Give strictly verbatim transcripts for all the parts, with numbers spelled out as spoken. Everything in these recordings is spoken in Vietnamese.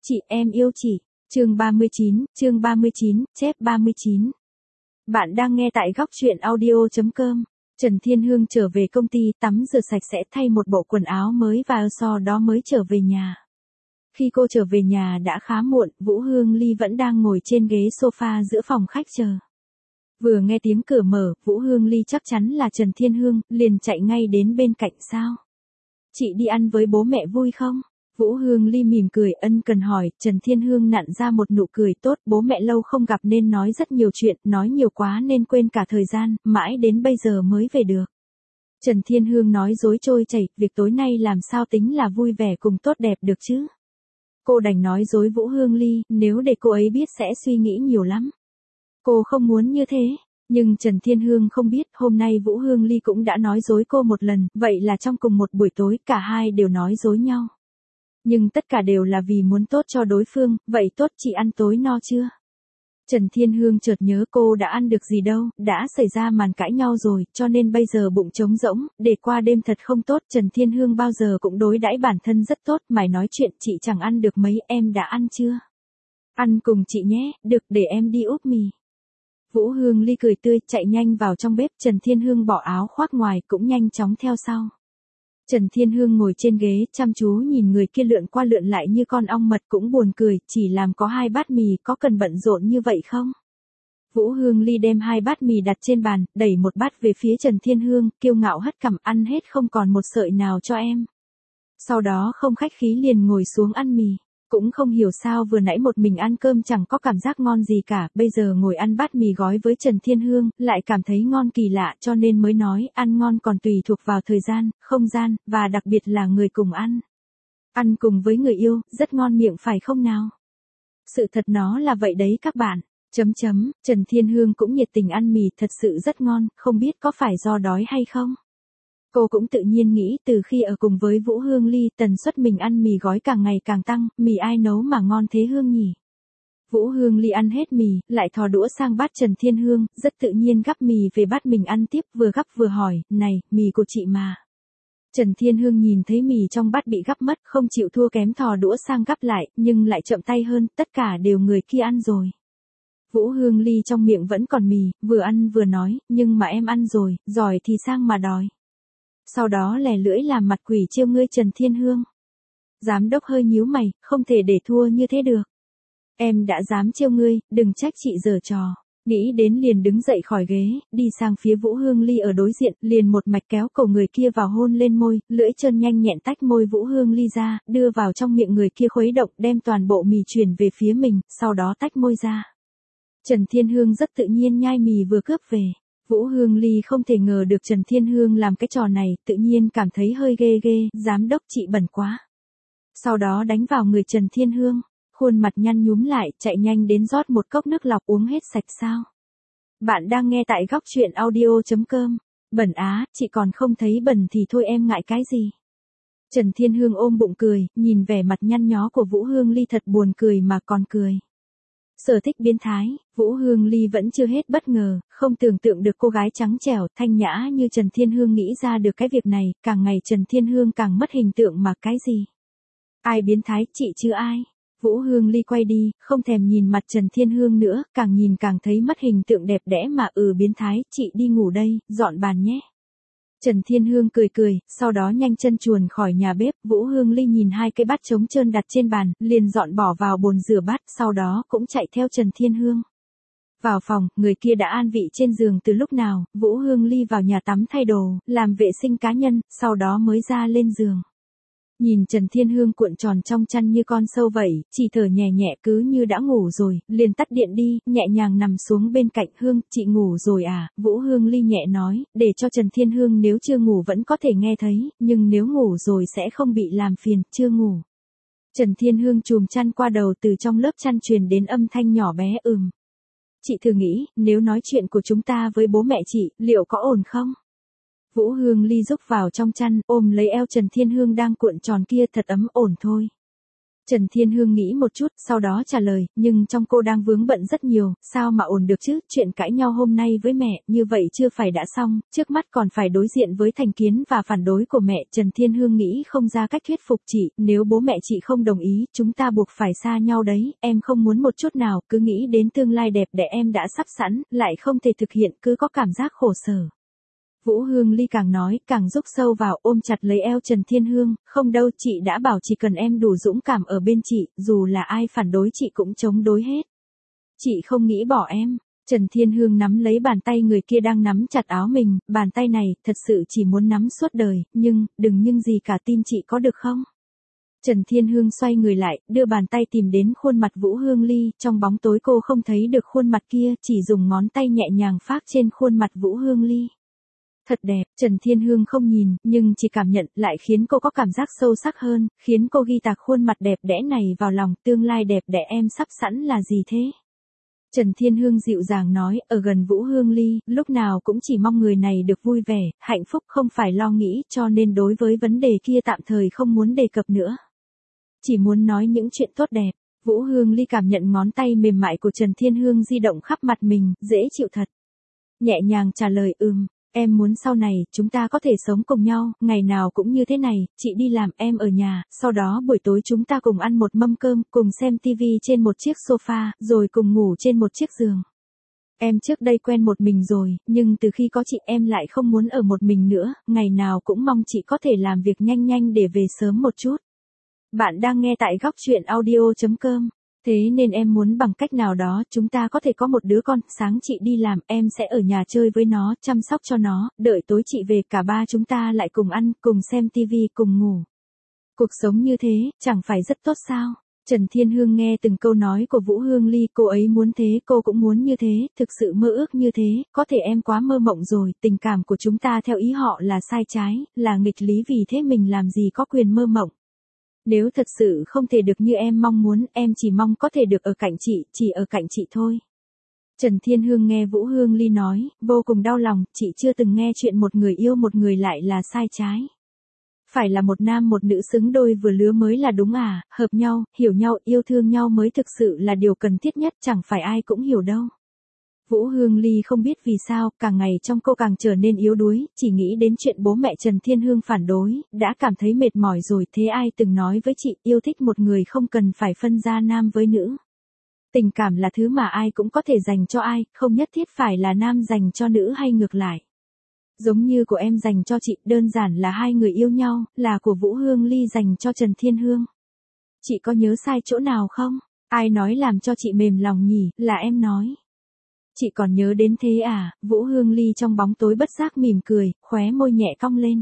Chị em yêu chị. Chương ba mươi chín, chương ba mươi chín, chép ba mươi chín. Bạn đang nghe tại góc truyện audio chấm com. Trần Thiên Hương trở về công ty, tắm rửa sạch sẽ, thay một bộ quần áo mới và sau đó mới trở về nhà. Khi cô trở về nhà đã khá muộn, Vũ Hương Ly vẫn đang ngồi trên ghế sofa giữa phòng khách chờ. Vừa nghe tiếng cửa mở, Vũ Hương Ly chắc chắn là Trần Thiên Hương, liền chạy ngay đến bên cạnh. Sao? Chị đi ăn với bố mẹ vui không? Vũ Hương Ly mỉm cười ân cần hỏi. Trần Thiên Hương nặn ra một nụ cười tốt, bố mẹ lâu không gặp nên nói rất nhiều chuyện, nói nhiều quá nên quên cả thời gian, mãi đến bây giờ mới về được. Trần Thiên Hương nói dối trôi chảy, việc tối nay làm sao tính là vui vẻ cùng tốt đẹp được chứ? Cô đành nói dối Vũ Hương Ly, nếu để cô ấy biết sẽ suy nghĩ nhiều lắm. Cô không muốn như thế. Nhưng Trần Thiên Hương không biết, hôm nay Vũ Hương Ly cũng đã nói dối cô một lần, vậy là trong cùng một buổi tối, cả hai đều nói dối nhau. Nhưng tất cả đều là vì muốn tốt cho đối phương, vậy tốt chị ăn tối no chưa? Trần Thiên Hương chợt nhớ cô đã ăn được gì đâu, đã xảy ra màn cãi nhau rồi, cho nên bây giờ bụng trống rỗng, để qua đêm thật không tốt. Trần Thiên Hương bao giờ cũng đối đãi bản thân rất tốt, mày nói chuyện chị chẳng ăn được mấy, em đã ăn chưa? Ăn cùng chị nhé, được để em đi úp mì. Vũ Hương Ly cười tươi, chạy nhanh vào trong bếp, Trần Thiên Hương bỏ áo khoác ngoài, cũng nhanh chóng theo sau. Trần Thiên Hương ngồi trên ghế, chăm chú nhìn người kia lượn qua lượn lại như con ong mật, cũng buồn cười, chỉ làm có hai bát mì, có cần bận rộn như vậy không? Vũ Hương Ly đem hai bát mì đặt trên bàn, đẩy một bát về phía Trần Thiên Hương, kiêu ngạo hất cằm, ăn hết không còn một sợi nào cho em. Sau đó không khách khí liền ngồi xuống ăn mì. Cũng không hiểu sao vừa nãy một mình ăn cơm chẳng có cảm giác ngon gì cả, bây giờ ngồi ăn bát mì gói với Trần Thiên Hương, lại cảm thấy ngon kỳ lạ, cho nên mới nói ăn ngon còn tùy thuộc vào thời gian, không gian, và đặc biệt là người cùng ăn. Ăn cùng với người yêu, rất ngon miệng phải không nào? Sự thật nó là vậy đấy các bạn. Chấm chấm, Trần Thiên Hương cũng nhiệt tình ăn mì, thật sự rất ngon, không biết có phải do đói hay không? Cô cũng tự nhiên nghĩ từ khi ở cùng với Vũ Hương Ly, tần suất mình ăn mì gói càng ngày càng tăng, mì ai nấu mà ngon thế Hương nhỉ? Vũ Hương Ly ăn hết mì, lại thò đũa sang bát Trần Thiên Hương, rất tự nhiên gắp mì về bát mình ăn tiếp, vừa gắp vừa hỏi, này, mì của chị mà. Trần Thiên Hương nhìn thấy mì trong bát bị gắp mất, không chịu thua kém thò đũa sang gắp lại, nhưng lại chậm tay hơn, tất cả đều người kia ăn rồi. Vũ Hương Ly trong miệng vẫn còn mì, vừa ăn vừa nói, nhưng mà em ăn rồi, giỏi thì sang mà đòi. Sau đó lè lưỡi làm mặt quỷ trêu ngươi Trần Thiên Hương. Giám đốc hơi nhíu mày, không thể để thua như thế được. Em đã dám trêu ngươi, đừng trách chị giở trò. Nghĩ đến liền đứng dậy khỏi ghế, đi sang phía Vũ Hương Ly ở đối diện, liền một mạch kéo cổ người kia vào hôn lên môi, lưỡi chân nhanh nhẹn tách môi Vũ Hương Ly ra, đưa vào trong miệng người kia khuấy động, đem toàn bộ mì chuyển về phía mình, sau đó tách môi ra. Trần Thiên Hương rất tự nhiên nhai mì vừa cướp về. Vũ Hương Ly không thể ngờ được Trần Thiên Hương làm cái trò này, tự nhiên cảm thấy hơi ghê ghê, giám đốc chị bẩn quá. Sau đó đánh vào người Trần Thiên Hương, khuôn mặt nhăn nhúm lại, chạy nhanh đến rót một cốc nước lọc uống hết sạch sao. Bạn đang nghe tại góc truyện audio chấm com. Bẩn á, chị còn không thấy bẩn thì thôi em ngại cái gì. Trần Thiên Hương ôm bụng cười, nhìn vẻ mặt nhăn nhó của Vũ Hương Ly thật buồn cười mà còn cười. Sở thích biến thái, Vũ Hương Ly vẫn chưa hết bất ngờ, không tưởng tượng được cô gái trắng trẻo, thanh nhã như Trần Thiên Hương nghĩ ra được cái việc này, càng ngày Trần Thiên Hương càng mất hình tượng mà cái gì. Ai biến thái, chị chứ ai. Vũ Hương Ly quay đi, không thèm nhìn mặt Trần Thiên Hương nữa, càng nhìn càng thấy mất hình tượng đẹp đẽ mà ừ biến thái, chị đi ngủ đây, dọn bàn nhé. Trần Thiên Hương cười cười, sau đó nhanh chân chuồn khỏi nhà bếp, Vũ Hương Ly nhìn hai cái bát trống trơn đặt trên bàn, liền dọn bỏ vào bồn rửa bát, sau đó cũng chạy theo Trần Thiên Hương. Vào phòng, người kia đã an vị trên giường từ lúc nào, Vũ Hương Ly vào nhà tắm thay đồ, làm vệ sinh cá nhân, sau đó mới ra lên giường. Nhìn Trần Thiên Hương cuộn tròn trong chăn như con sâu vậy, chỉ thở nhẹ nhẹ cứ như đã ngủ rồi, liền tắt điện đi, nhẹ nhàng nằm xuống bên cạnh Hương, chị ngủ rồi à, Vũ Hương Ly nhẹ nói, để cho Trần Thiên Hương nếu chưa ngủ vẫn có thể nghe thấy, nhưng nếu ngủ rồi sẽ không bị làm phiền, chưa ngủ. Trần Thiên Hương chùm chăn qua đầu từ trong lớp chăn truyền đến âm thanh nhỏ bé ừm. Chị thử nghĩ, nếu nói chuyện của chúng ta với bố mẹ chị, liệu có ổn không? Vũ Hương Ly rúc vào trong chăn, ôm lấy eo Trần Thiên Hương đang cuộn tròn kia thật ấm ổn thôi. Trần Thiên Hương nghĩ một chút, sau đó trả lời, nhưng trong cô đang vướng bận rất nhiều, sao mà ổn được chứ, chuyện cãi nhau hôm nay với mẹ, như vậy chưa phải đã xong, trước mắt còn phải đối diện với thành kiến và phản đối của mẹ. Trần Thiên Hương nghĩ không ra cách thuyết phục chị, nếu bố mẹ chị không đồng ý, chúng ta buộc phải xa nhau đấy, em không muốn một chút nào, cứ nghĩ đến tương lai đẹp đẽ em đã sắp sẵn, lại không thể thực hiện, cứ có cảm giác khổ sở. Vũ Hương Ly càng nói, càng rúc sâu vào, ôm chặt lấy eo Trần Thiên Hương, không đâu, chị đã bảo chỉ cần em đủ dũng cảm ở bên chị, dù là ai phản đối chị cũng chống đối hết. Chị không nghĩ bỏ em. Trần Thiên Hương nắm lấy bàn tay người kia đang nắm chặt áo mình, bàn tay này, thật sự chỉ muốn nắm suốt đời, nhưng, đừng nhưng gì cả, tin chị có được không? Trần Thiên Hương xoay người lại, đưa bàn tay tìm đến khuôn mặt Vũ Hương Ly, trong bóng tối cô không thấy được khuôn mặt kia, chỉ dùng ngón tay nhẹ nhàng phác trên khuôn mặt Vũ Hương Ly. Thật đẹp, Trần Thiên Hương không nhìn, nhưng chỉ cảm nhận lại khiến cô có cảm giác sâu sắc hơn, khiến cô ghi tạc khuôn mặt đẹp đẽ này vào lòng, tương lai đẹp đẽ em sắp sẵn là gì thế? Trần Thiên Hương dịu dàng nói, ở gần Vũ Hương Ly, lúc nào cũng chỉ mong người này được vui vẻ, hạnh phúc không phải lo nghĩ, cho nên đối với vấn đề kia tạm thời không muốn đề cập nữa. Chỉ muốn nói những chuyện tốt đẹp. Vũ Hương Ly cảm nhận ngón tay mềm mại của Trần Thiên Hương di động khắp mặt mình, dễ chịu thật. Nhẹ nhàng trả lời ừm. Em muốn sau này, chúng ta có thể sống cùng nhau, ngày nào cũng như thế này, chị đi làm, em ở nhà, sau đó buổi tối chúng ta cùng ăn một mâm cơm, cùng xem tivi trên một chiếc sofa, rồi cùng ngủ trên một chiếc giường. Em trước đây quen một mình rồi, nhưng từ khi có chị em lại không muốn ở một mình nữa, ngày nào cũng mong chị có thể làm việc nhanh nhanh để về sớm một chút. Bạn đang nghe tại góc truyện audio chấm com. Thế nên em muốn bằng cách nào đó chúng ta có thể có một đứa con, sáng chị đi làm, em sẽ ở nhà chơi với nó, chăm sóc cho nó, đợi tối chị về cả ba chúng ta lại cùng ăn, cùng xem tivi, cùng ngủ. Cuộc sống như thế, chẳng phải rất tốt sao? Trần Thiên Hương nghe từng câu nói của Vũ Hương Ly, cô ấy muốn thế, cô cũng muốn như thế, thực sự mơ ước như thế, có thể em quá mơ mộng rồi, tình cảm của chúng ta theo ý họ là sai trái, là nghịch lý, vì thế mình làm gì có quyền mơ mộng. Nếu thật sự không thể được như em mong muốn, em chỉ mong có thể được ở cạnh chị, chỉ ở cạnh chị thôi. Trần Thiên Hương nghe Vũ Hương Ly nói, vô cùng đau lòng, chị chưa từng nghe chuyện một người yêu một người lại là sai trái. Phải là một nam một nữ xứng đôi vừa lứa mới là đúng à, hợp nhau, hiểu nhau, yêu thương nhau mới thực sự là điều cần thiết nhất, chẳng phải ai cũng hiểu đâu. Vũ Hương Ly không biết vì sao, càng ngày trong cô càng trở nên yếu đuối, chỉ nghĩ đến chuyện bố mẹ Trần Thiên Hương phản đối, đã cảm thấy mệt mỏi rồi. Thế ai từng nói với chị, yêu thích một người không cần phải phân ra nam với nữ. Tình cảm là thứ mà ai cũng có thể dành cho ai, không nhất thiết phải là nam dành cho nữ hay ngược lại. Giống như của em dành cho chị, đơn giản là hai người yêu nhau, là của Vũ Hương Ly dành cho Trần Thiên Hương. Chị có nhớ sai chỗ nào không? Ai nói làm cho chị mềm lòng nhỉ, là em nói. Chị còn nhớ đến thế à? Vũ Hương Ly trong bóng tối bất giác mỉm cười, khóe môi nhẹ cong lên.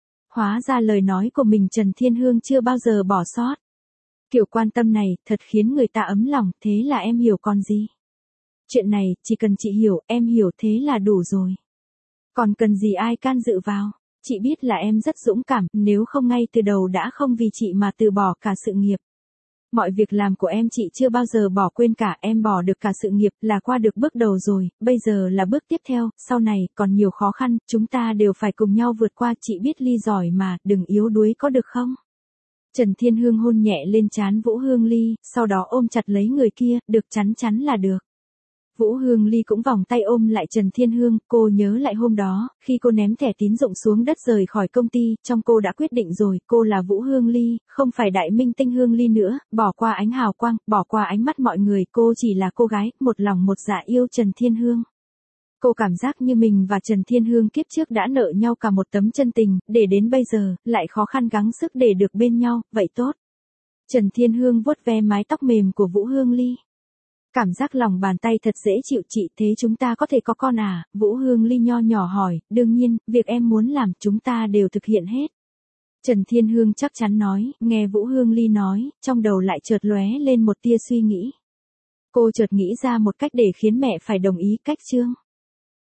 Hóa ra lời nói của mình Trần Thiên Hương chưa bao giờ bỏ sót. Kiểu quan tâm này, thật khiến người ta ấm lòng, thế là em hiểu còn gì. Chuyện này, chỉ cần chị hiểu, em hiểu thế là đủ rồi. Còn cần gì ai can dự vào. Chị biết là em rất dũng cảm, nếu không ngay từ đầu đã không vì chị mà từ bỏ cả sự nghiệp. Mọi việc làm của em chị chưa bao giờ bỏ quên cả, em bỏ được cả sự nghiệp, là qua được bước đầu rồi, bây giờ là bước tiếp theo, sau này, còn nhiều khó khăn, chúng ta đều phải cùng nhau vượt qua, chị biết Ly giỏi mà, đừng yếu đuối có được không? Trần Thiên Hương hôn nhẹ lên trán Vũ Hương Ly, sau đó ôm chặt lấy người kia, được chắn chắn là được. Vũ Hương Ly cũng vòng tay ôm lại Trần Thiên Hương, cô nhớ lại hôm đó, khi cô ném thẻ tín dụng xuống đất rời khỏi công ty, trong cô đã quyết định rồi, cô là Vũ Hương Ly, không phải đại minh tinh Hương Ly nữa, bỏ qua ánh hào quang, bỏ qua ánh mắt mọi người, cô chỉ là cô gái, một lòng một dạ yêu Trần Thiên Hương. Cô cảm giác như mình và Trần Thiên Hương kiếp trước đã nợ nhau cả một tấm chân tình, để đến bây giờ, lại khó khăn gắng sức để được bên nhau, vậy tốt. Trần Thiên Hương vuốt ve mái tóc mềm của Vũ Hương Ly. Cảm giác lòng bàn tay thật dễ chịu, chị, thế chúng ta có thể có con à? Vũ Hương Ly nho nhỏ hỏi, đương nhiên, việc em muốn làm chúng ta đều thực hiện hết. Trần Thiên Hương chắc chắn nói, nghe Vũ Hương Ly nói, trong đầu lại chợt lóe lên một tia suy nghĩ. Cô chợt nghĩ ra một cách để khiến mẹ phải đồng ý, cách chương.